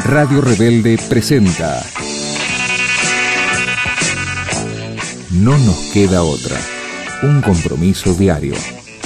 Radio Rebelde presenta No nos queda otra, un compromiso diario.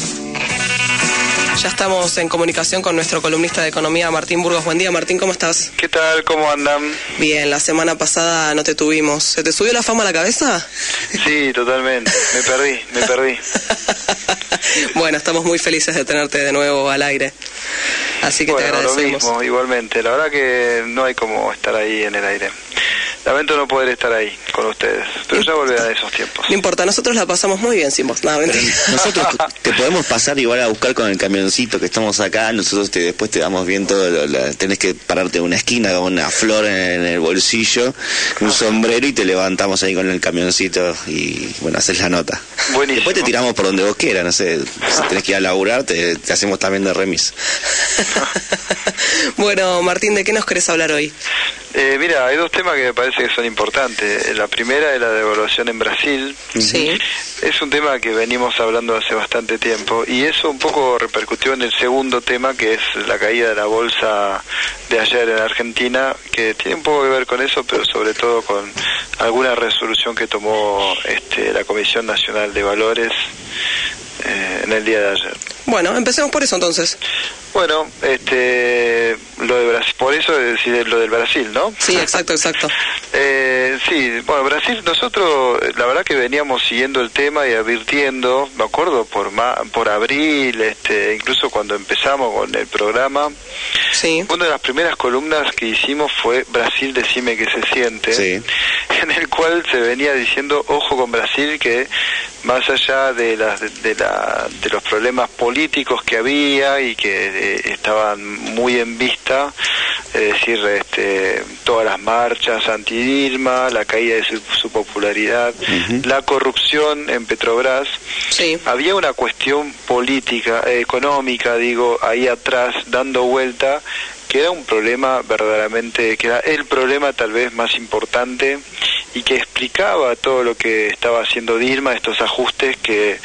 Ya estamos en comunicación con nuestro columnista de economía, Martín Burgos. Buen día, Martín, ¿cómo estás? ¿Qué tal? ¿Cómo andan? Bien, la semana pasada no te tuvimos. ¿Se te subió la fama a la cabeza? Sí, totalmente. Me perdí. Bueno, estamos muy felices de tenerte de nuevo al aire. Así que bueno, te agradecemos. Lo mismo, igualmente. La verdad que no hay como estar ahí en el aire. Lamento no poder estar ahí con ustedes, pero ya volverán esos tiempos. No importa, nosotros la pasamos muy bien sin vos. No, nosotros te podemos pasar igual a buscar con el camioncito que estamos acá. Nosotros después te damos bien todo. Tenés que pararte en una esquina con una flor en el bolsillo, un sombrero, y te levantamos ahí con el camioncito y bueno, haces la nota. Buenísimo. Después te tiramos por donde vos quieras, no sé, si tenés que ir a laburar, te hacemos también de remis. Bueno, Martín, ¿de qué nos querés hablar hoy? Mira, hay dos temas que me parece que son importantes. La primera es la devaluación en Brasil. Sí. Es un tema que venimos hablando hace bastante tiempo y eso un poco repercutió en el segundo tema, que es la caída de la bolsa de ayer en Argentina, que tiene un poco que ver con eso, pero sobre todo con alguna resolución que tomó la Comisión Nacional de Valores en el día de ayer. Bueno, empecemos por eso entonces. Bueno, lo de Brasil, por eso es decir lo del Brasil, ¿no? Sí, exacto. Sí, bueno, Brasil, nosotros la verdad que veníamos siguiendo el tema y advirtiendo, me acuerdo por abril, incluso cuando empezamos con el programa. Sí. Una de las primeras columnas que hicimos fue Brasil, decime qué se siente, sí, en el cual se venía diciendo ojo con Brasil, que más allá de los problemas políticos que había y que estaban muy en vista, es decir, todas las marchas anti-Dilma, la caída de su popularidad, la corrupción en Petrobras, sí, había una cuestión política, económica, ahí atrás, dando vuelta, que era un problema verdaderamente, que era el problema tal vez más importante y que explicaba todo lo que estaba haciendo Dilma, estos ajustes que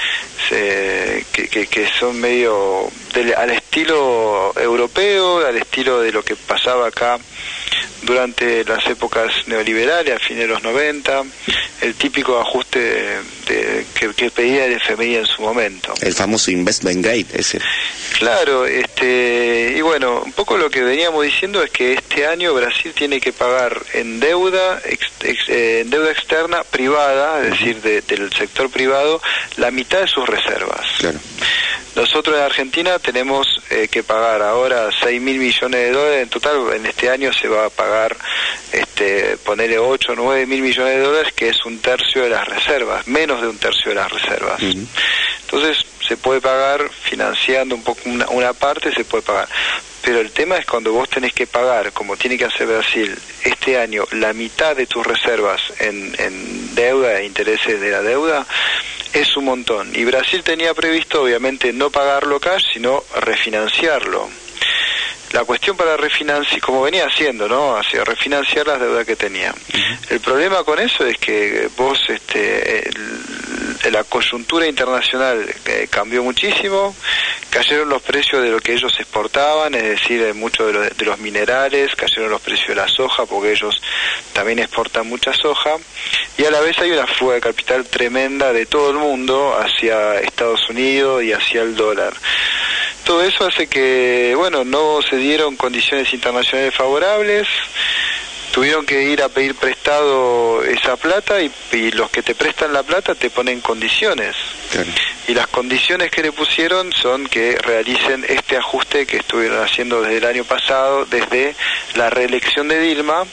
son medio al estilo europeo, al estilo de lo que pasaba acá durante las épocas neoliberales, a fines de los 90, el típico ajuste que pedía el FMI en su momento. El famoso investment grade ese. Claro, y bueno, un poco lo que veníamos diciendo es que este año Brasil tiene que pagar en deuda externa privada, es decir, del sector privado, la mitad de sus reservas. Claro. Nosotros en Argentina tenemos que pagar ahora 6.000 millones de dólares, en total en este año se va a pagar, ponerle 8 o 9.000 millones de dólares, que es un tercio de las reservas, menos de un tercio de las reservas. Entonces se puede pagar financiando un poco una parte, se puede pagar. Pero el tema es cuando vos tenés que pagar, como tiene que hacer Brasil, este año la mitad de tus reservas en deuda e intereses de la deuda, es un montón. Y Brasil tenía previsto, obviamente, no pagarlo cash, sino refinanciarlo. La cuestión para refinanciar, como venía haciendo, ¿no? Hacia refinanciar las deudas que tenía. El problema con eso es que vos, la coyuntura internacional cambió muchísimo, cayeron los precios de lo que ellos exportaban, es decir, muchos de los minerales, cayeron los precios de la soja, porque ellos también exportan mucha soja, y a la vez hay una fuga de capital tremenda de todo el mundo hacia Estados Unidos y hacia el dólar. Todo eso hace que, bueno, no se dieron condiciones internacionales favorables, tuvieron que ir a pedir prestado esa plata y los que te prestan la plata te ponen condiciones. Claro. Y las condiciones que le pusieron son que realicen este ajuste que estuvieron haciendo desde el año pasado, desde la reelección de Dilma,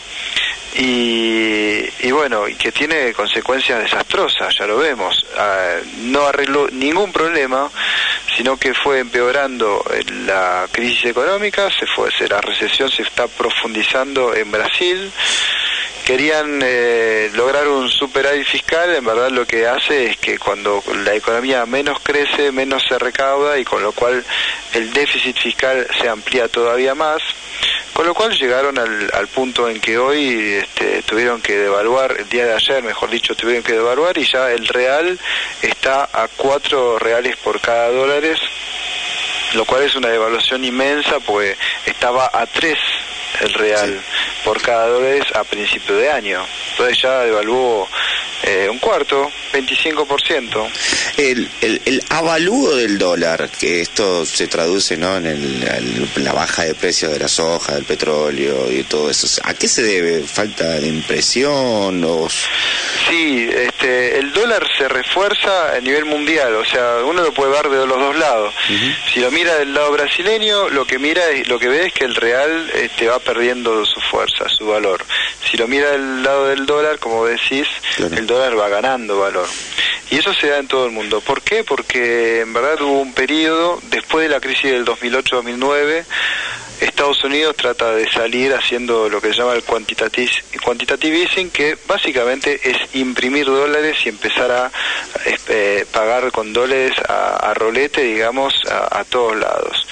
y bueno, y que tiene consecuencias desastrosas, ya lo vemos. No arregló ningún problema, sino que fue empeorando la crisis económica, la recesión se está profundizando en Brasil. Querían lograr un superávit fiscal, en verdad lo que hace es que cuando la economía menos crece, menos se recauda, y con lo cual el déficit fiscal se amplía todavía más, con lo cual llegaron al punto en que hoy tuvieron que devaluar, el día de ayer mejor dicho, tuvieron que devaluar, y ya el real está a 4 reales por cada dólares, lo cual es una devaluación inmensa, pues estaba a 3 el real por cada dólar a principio de año. Entonces ya devaluó un cuarto, 25%. El avalúo del dólar, que esto se traduce, ¿no?, en la baja de precio de la soja, del petróleo y todo eso, ¿a qué se debe? ¿Falta de impresión? Sí, el dólar se refuerza a nivel mundial, o sea, uno lo puede ver de los dos lados. Si lo mira del lado brasileño, lo que ve es que el real va perdiendo su fuerza, su valor. Si lo mira del lado del dólar, como decís, claro, el dólar va ganando valor. Y eso se da en todo el mundo. ¿Por qué? Porque en verdad hubo un periodo, después de la crisis del 2008-2009, Estados Unidos trata de salir haciendo lo que se llama el quantitative easing, que básicamente es imprimir dólares y empezar a pagar con dólares a rolete, digamos, a todos lados.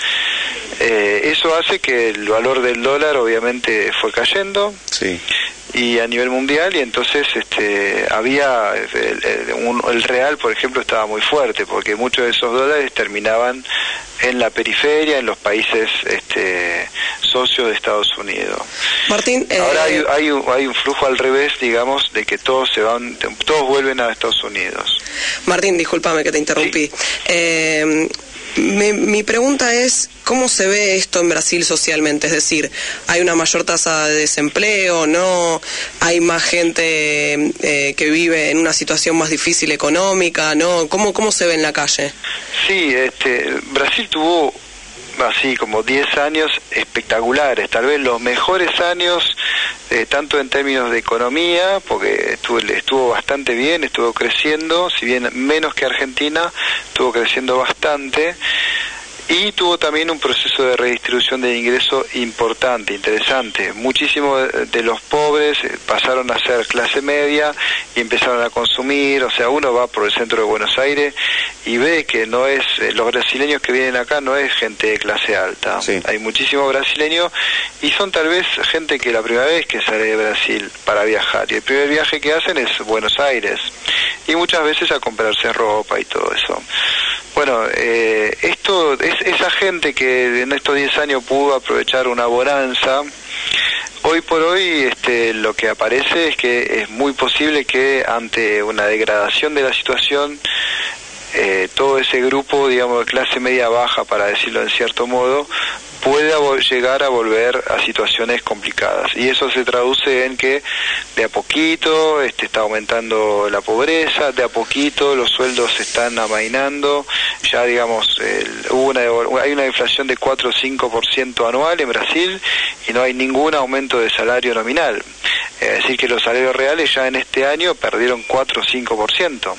Eso hace que el valor del dólar obviamente fue cayendo. Sí. Y a nivel mundial, y entonces había el real, por ejemplo, estaba muy fuerte, porque muchos de esos dólares terminaban en la periferia, en los países socios de Estados Unidos. Martín, ahora hay un flujo al revés, digamos, de que todos vuelven a Estados Unidos. Martín, discúlpame que te interrumpí. Sí. Mi pregunta es, ¿cómo se ve esto en Brasil socialmente? Es decir, ¿hay una mayor tasa de desempleo? ¿No? ¿Hay más gente que vive en una situación más difícil económica? ¿No? ¿Cómo se ve en la calle? Sí, Brasil tuvo así como 10 años espectaculares, tal vez los mejores años, tanto en términos de economía, porque estuvo bastante bien, estuvo creciendo, si bien menos que Argentina, estuvo creciendo bastante, y tuvo también un proceso de redistribución de ingresos importante, interesante. Muchísimos de los pobres pasaron a ser clase media y empezaron a consumir, o sea, uno va por el centro de Buenos Aires y ve que no es, los brasileños que vienen acá no es gente de clase alta. Sí. Hay muchísimos brasileños y son tal vez gente que la primera vez que sale de Brasil para viajar, y el primer viaje que hacen es Buenos Aires, y muchas veces a comprarse ropa y todo eso. Bueno, esto es esa gente que en estos 10 años pudo aprovechar una bonanza. Hoy por hoy lo que aparece es que es muy posible que ante una degradación de la situación, todo ese grupo, digamos, de clase media baja, para decirlo en cierto modo, pueda llegar a volver a situaciones complicadas, y eso se traduce en que de a poquito está aumentando la pobreza, de a poquito los sueldos se están amainando, ya digamos hay una inflación de 4 o 5% anual en Brasil y no hay ningún aumento de salario nominal, es decir que los salarios reales ya en este año perdieron 4 o 5%.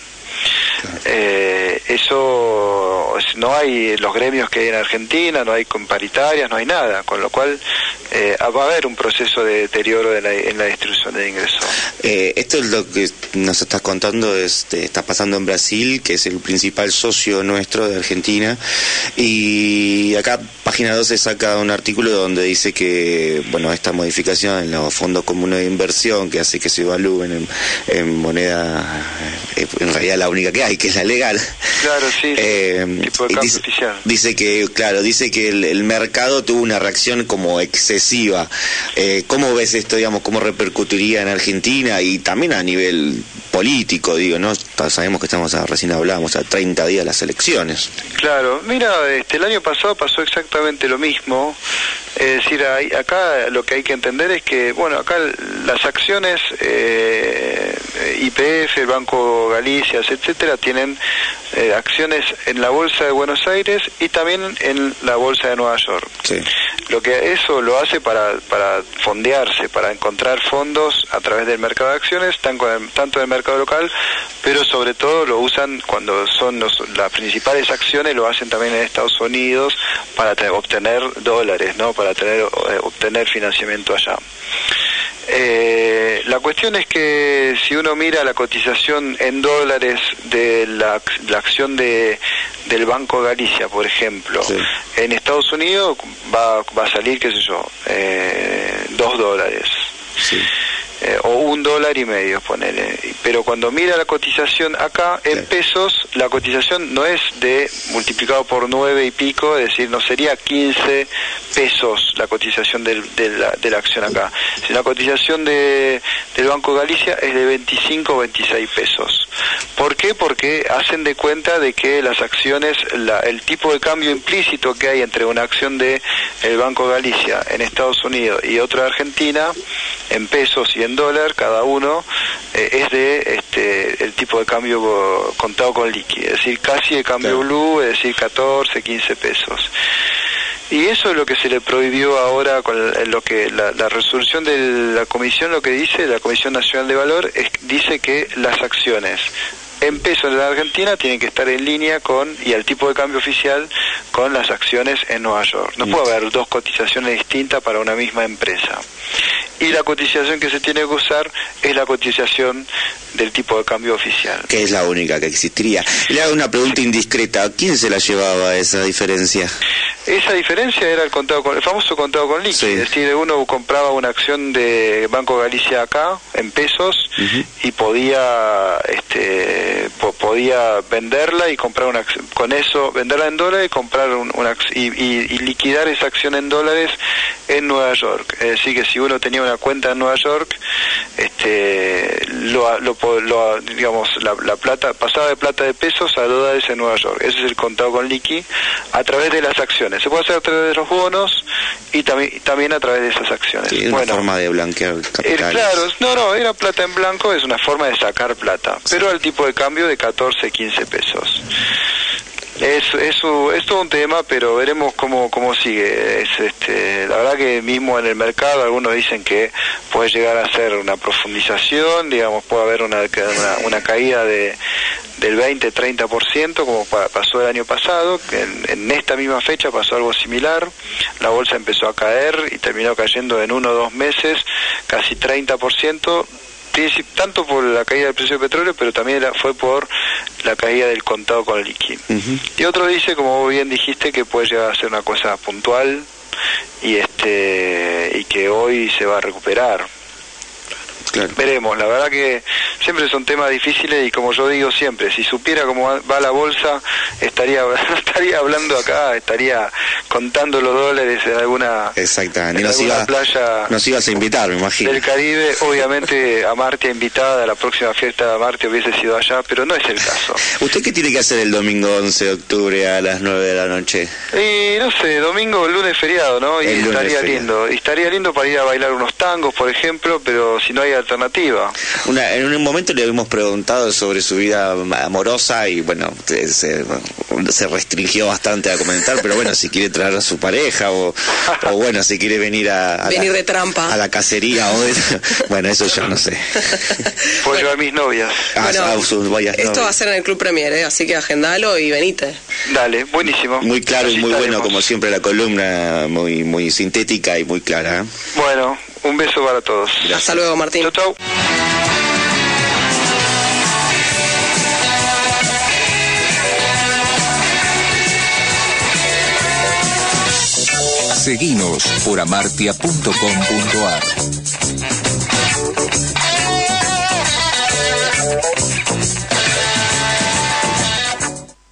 Eso no hay los gremios que hay en Argentina, no hay paritarias, no hay nada, con lo cual va a haber un proceso de deterioro en la distribución de ingresos. Esto es lo que nos estás contando, está pasando en Brasil, que es el principal socio nuestro de Argentina, y acá Página 12 saca un artículo donde dice que, bueno, esta modificación en los fondos comunes de inversión, que hace que se evalúen en moneda, en realidad la única que hay, que es la legal. Claro, sí, tipo de cambio oficial. Dice que el mercado tuvo una reacción como excesiva. ¿Cómo ves esto, digamos, cómo repercutiría en Argentina y también a nivel político, digo, ¿no? Sabemos que recién hablábamos, a 30 días de las elecciones. Claro, mira, el año pasado pasó exactamente lo mismo. Es decir, acá lo que hay que entender es que, bueno, acá las acciones YPF, el Banco Galicia, etcétera, tienen acciones en la Bolsa de Buenos Aires y también en la Bolsa de Nueva York. Sí. Lo que eso lo hace para fondearse, para encontrar fondos a través del mercado de acciones, tanto del mercado local, pero sobre todo lo usan cuando son las principales acciones, lo hacen también en Estados Unidos para obtener dólares, ¿no? Para obtener financiamiento allá. La cuestión es que si uno mira la cotización en dólares de la acción del Banco Galicia, por ejemplo, sí, en Estados Unidos va a salir, qué sé yo, $2. Sí. o $1.50, ponele. Pero cuando mira la cotización acá, en pesos, la cotización no es de multiplicado por 9 y pico, es decir, no sería 15 pesos la cotización de la acción acá. Si la cotización del Banco Galicia es de 25 o 26 pesos. ¿Por qué? Porque hacen de cuenta de que las acciones, el tipo de cambio implícito que hay entre una acción de el Banco Galicia en Estados Unidos y otra de Argentina, en pesos y en dólar, cada uno, es de el tipo de cambio contado con liqui, es decir, casi el cambio blue, es decir, 14, 15 pesos. Y eso es lo que se le prohibió ahora con lo que la resolución de la comisión, lo que dice, la Comisión Nacional de Valor, dice que las acciones en pesos en la Argentina tienen que estar en línea y al tipo de cambio oficial con las acciones en Nueva York. No puede haber dos cotizaciones distintas para una misma empresa. Y la cotización que se tiene que usar es la cotización del tipo de cambio oficial. Que es la única que existiría. Le hago una pregunta indiscreta. ¿Quién se la llevaba esa diferencia? Esa diferencia era el famoso contado con liqui. Sí. Es decir, uno compraba una acción de Banco Galicia acá, en pesos, y podía venderla y comprar una acción. Con eso, venderla en dólares y comprar y liquidar esa acción en dólares en Nueva York. Es decir, que si uno tenía una cuenta en Nueva York, digamos, la plata pasaba de plata de pesos a dólares en Nueva York. Ese es el contado con liqui a través de las acciones. Se puede hacer a través de los bonos y también a través de esas acciones. Sí, es una forma de blanquear capitales. Claro, era plata en blanco, es una forma de sacar plata, pero al tipo de cambio de 14, 15 pesos. Es todo un tema, pero veremos cómo sigue. La verdad que mismo en el mercado algunos dicen que puede llegar a ser una profundización, digamos, puede haber una caída del 20-30%, como pasó el año pasado, que en esta misma fecha pasó algo similar. La bolsa empezó a caer y terminó cayendo en 1 o 2 meses casi 30%, tanto por la caída del precio del petróleo, pero también fue por la caída del contado con liqui. Y otro dice, como vos bien dijiste, que puede llegar a ser una cosa puntual y que hoy se va a recuperar. Claro. Veremos, la verdad que siempre son temas difíciles y como yo digo siempre, si supiera cómo va la bolsa, estaría hablando acá, estaría contando los dólares en alguna, playa. Nos ibas a invitar, me imagino. Del Caribe, obviamente a Martia invitada, a la próxima fiesta de Martia hubiese sido allá, pero no es el caso. ¿Usted qué tiene que hacer el domingo 11 de octubre a las 9 de la noche? Y no sé, domingo, el lunes feriado, ¿no? Y estaría lindo. Y estaría lindo para ir a bailar unos tangos, por ejemplo, pero si no hay alternativa. En un momento le habíamos preguntado sobre su vida amorosa y bueno, se restringió bastante a comentar, pero bueno, si quiere traer a su pareja o bueno, si quiere venir de trampa a la cacería bueno, eso yo no sé. Puedo llevar mis novias. Sus varias novias. Esto va a ser en el Club Premier, así que agendalo y venite. Dale, buenísimo. Muy claro y muy bueno, como siempre, la columna muy, muy sintética y muy clara. Bueno, un beso para todos. Gracias. Hasta luego, Martín. Chau. Seguinos por amartia.com.ar.